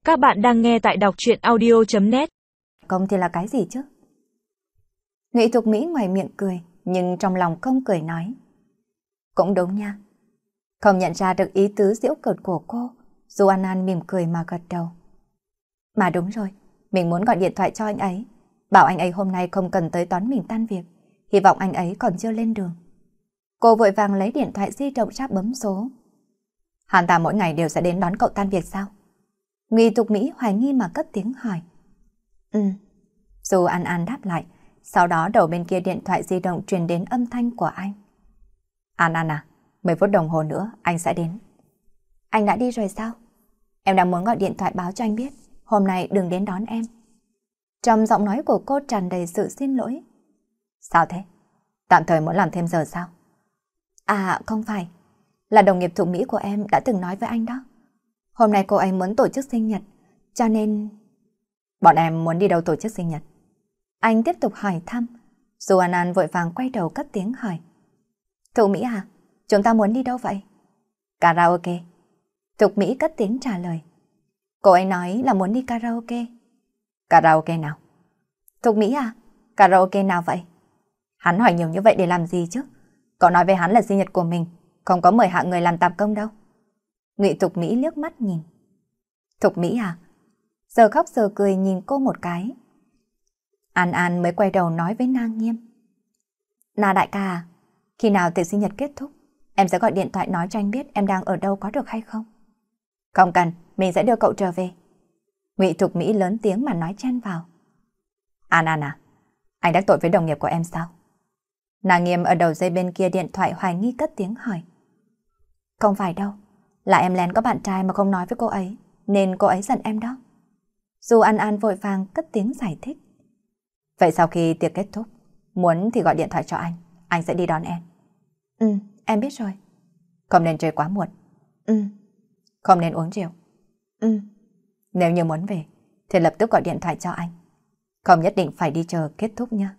Các bạn đang nghe tại đọc truyện audio.net. Công thì là cái gì chứ? Ngụy Thục Mỹ ngoài miệng cười, nhưng trong lòng không cười nói. Cũng đúng nha. Không nhận ra được ý tứ giễu cợt của cô, Du An An mỉm cười mà gật đầu. Mà đúng rồi, mình muốn gọi điện thoại cho anh ấy, bảo anh ấy hôm nay không cần tới đón mình tan việc, hy vọng anh ấy còn chưa lên đường. Cô vội vàng lấy điện thoại di động ra bấm số. Hắn ta mỗi ngày đều sẽ đến đón cậu tan việc sao? Ngụy Thục Mỹ hoài nghi mà cất tiếng hỏi. Du An An đáp lại, sau đó đầu bên kia điện thoại di động truyền đến âm thanh của anh. An An à, 10 phút đồng hồ nữa anh sẽ đến. Anh đã đi rồi sao? Em đang muốn gọi điện thoại báo cho anh biết, hôm nay đừng đến đón em. Trong giọng nói của cô tràn đầy sự xin lỗi. Sao thế? Tạm thời muốn làm thêm giờ sao? À không phải, là đồng nghiệp Thục Mỹ của em đã từng nói với anh đó. Hôm nay cô ấy muốn tổ chức sinh nhật, cho nên... Bọn em muốn đi đâu tổ chức sinh nhật? Anh tiếp tục hỏi thăm. Du An An vội vàng quay đầu cất tiếng hỏi. Thục Mỹ à, chúng ta muốn đi đâu vậy? Karaoke. Thục Mỹ cất tiếng trả lời. Cô ấy nói là muốn đi karaoke. Karaoke nào? Thục Mỹ à, karaoke nào vậy? Hắn hỏi nhiều như vậy để làm gì chứ? Cậu nói với hắn là sinh nhật của mình, không có mời hạ người làm tạp công đâu. Ngụy Thục Mỹ liếc mắt nhìn. Thục Mỹ à? Giờ khóc giờ cười nhìn cô một cái. An An mới quay đầu nói với Na Nghiêm. Na đại ca à, khi nào tiệc sinh nhật kết thúc, em sẽ gọi điện thoại nói cho anh biết em đang ở đâu có được hay không? Không cần, mình sẽ đưa cậu trở về. Ngụy Thục Mỹ lớn tiếng mà nói chen vào. An An à, anh đắc tội với đồng nghiệp của em sao? Na Nghiêm ở đầu dây bên kia điện thoại hoài nghi cất tiếng hỏi. Không phải đâu, là em lén có bạn trai mà không nói với cô ấy, nên cô ấy giận em đó. Du An An vội vàng cất tiếng giải thích. Vậy sau khi tiệc kết thúc, muốn thì gọi điện thoại cho anh sẽ đi đón em. Em biết rồi. Không nên chơi quá muộn. Không nên uống rượu. Nếu như muốn về, thì lập tức gọi điện thoại cho anh. Không nhất định phải đi chờ kết thúc nha.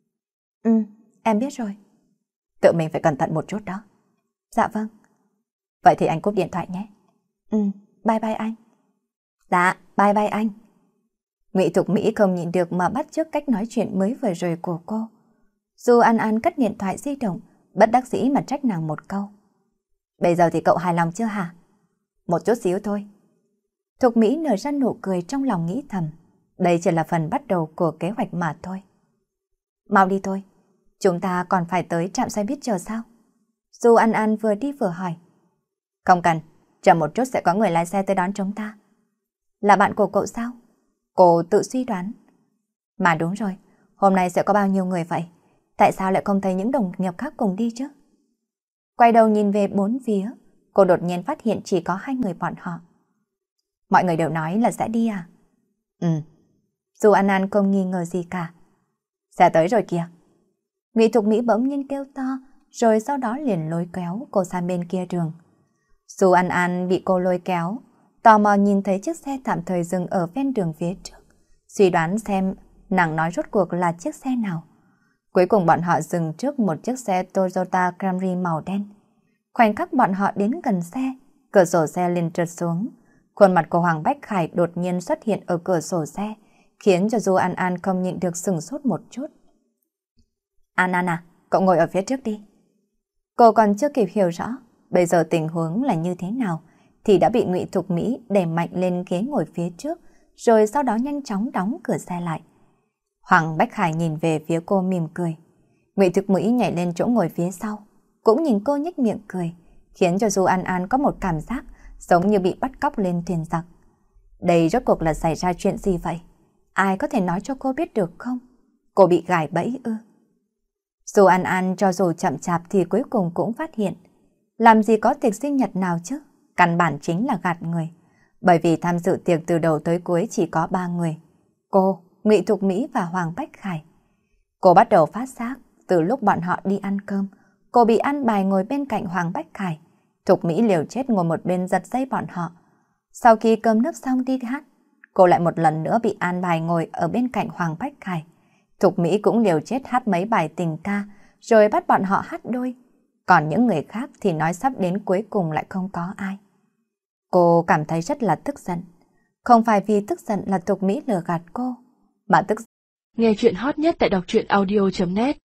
Em biết rồi. Tự mình phải cẩn thận một chút đó. Dạ vâng. Vậy thì anh cúp điện thoại nhé. Bye bye anh. Dạ, bye bye anh. Ngụy Thục Mỹ không nhịn được mà bắt chước cách nói chuyện mới vừa rồi của cô. Du An An cất điện thoại di động, bất đắc dĩ mà trách nàng một câu. Bây giờ thì cậu hài lòng chưa hả? Một chút xíu thôi. Thục Mỹ nở ra nụ cười trong lòng nghĩ thầm. Đây chỉ là phần bắt đầu của kế hoạch mà thôi. Mau đi thôi. Chúng ta còn phải tới trạm xe buýt chờ sao? Du An An vừa đi vừa hỏi. Không cần, chờ một chút sẽ có người lái xe tới đón chúng ta. Là bạn của cậu sao? Cô tự suy đoán. Mà đúng rồi, hôm nay sẽ có bao nhiêu người vậy? Tại sao lại không thấy những đồng nghiệp khác cùng đi chứ? Quay đầu nhìn về bốn phía, cô đột nhiên phát hiện chỉ có 2 người bọn họ. Mọi người đều nói là sẽ đi à? Du An An không nghi ngờ gì cả. Sẽ tới rồi kìa. Ngụy Thục Mỹ bỗng nhiên kêu to, rồi sau đó liền lôi kéo cô sang bên kia đường. Du An An bị cô lôi kéo, tò mò nhìn thấy chiếc xe tạm thời dừng ở ven đường phía trước, suy đoán xem nàng nói rốt cuộc là chiếc xe nào. Cuối cùng bọn họ dừng trước một chiếc xe Toyota Camry màu đen. Khoảnh khắc bọn họ đến gần xe, cửa sổ xe liền trượt xuống. Khuôn mặt của Hoàng Bách Khải đột nhiên xuất hiện ở cửa sổ xe, khiến cho Du An An không nhịn được sửng sốt một chút. An An à, cậu ngồi ở phía trước đi. Cô còn chưa kịp hiểu rõ bây giờ tình huống là như thế nào, thì đã bị Ngụy Thục Mỹ đẩy mạnh lên ghế ngồi phía trước, rồi sau đó nhanh chóng đóng cửa xe lại. Hoàng Bách Khải nhìn về phía cô mỉm cười. Ngụy Thục Mỹ nhảy lên chỗ ngồi phía sau, cũng nhìn cô nhếch miệng cười, khiến cho Du An An có một cảm giác giống như bị bắt cóc lên thuyền giặc. Đây rốt cuộc là xảy ra chuyện gì vậy? Ai có thể nói cho cô biết được không? Cô bị gài bẫy ư? Du An An cho dù chậm chạp thì cuối cùng cũng phát hiện. Làm gì có tiệc sinh nhật nào chứ? Căn bản chính là gạt người. Bởi vì tham dự tiệc từ đầu tới cuối chỉ có 3 người. Cô, Ngụy Thục Mỹ và Hoàng Bách Khải. Cô bắt đầu phát giác từ lúc bọn họ đi ăn cơm. Cô bị an bài ngồi bên cạnh Hoàng Bách Khải. Thục Mỹ liều chết ngồi một bên giật dây bọn họ. Sau khi cơm nước xong đi hát, cô lại một lần nữa bị an bài ngồi ở bên cạnh Hoàng Bách Khải. Thục Mỹ cũng liều chết hát mấy bài tình ca, rồi bắt bọn họ hát đôi. Còn những người khác thì nói sắp đến cuối cùng lại không có ai. Cô cảm thấy rất là tức giận. Không phải vì tức giận là Tục Mỹ lừa gạt cô, mà tức Nghe chuyện hot nhất tại đọc truyện audio.net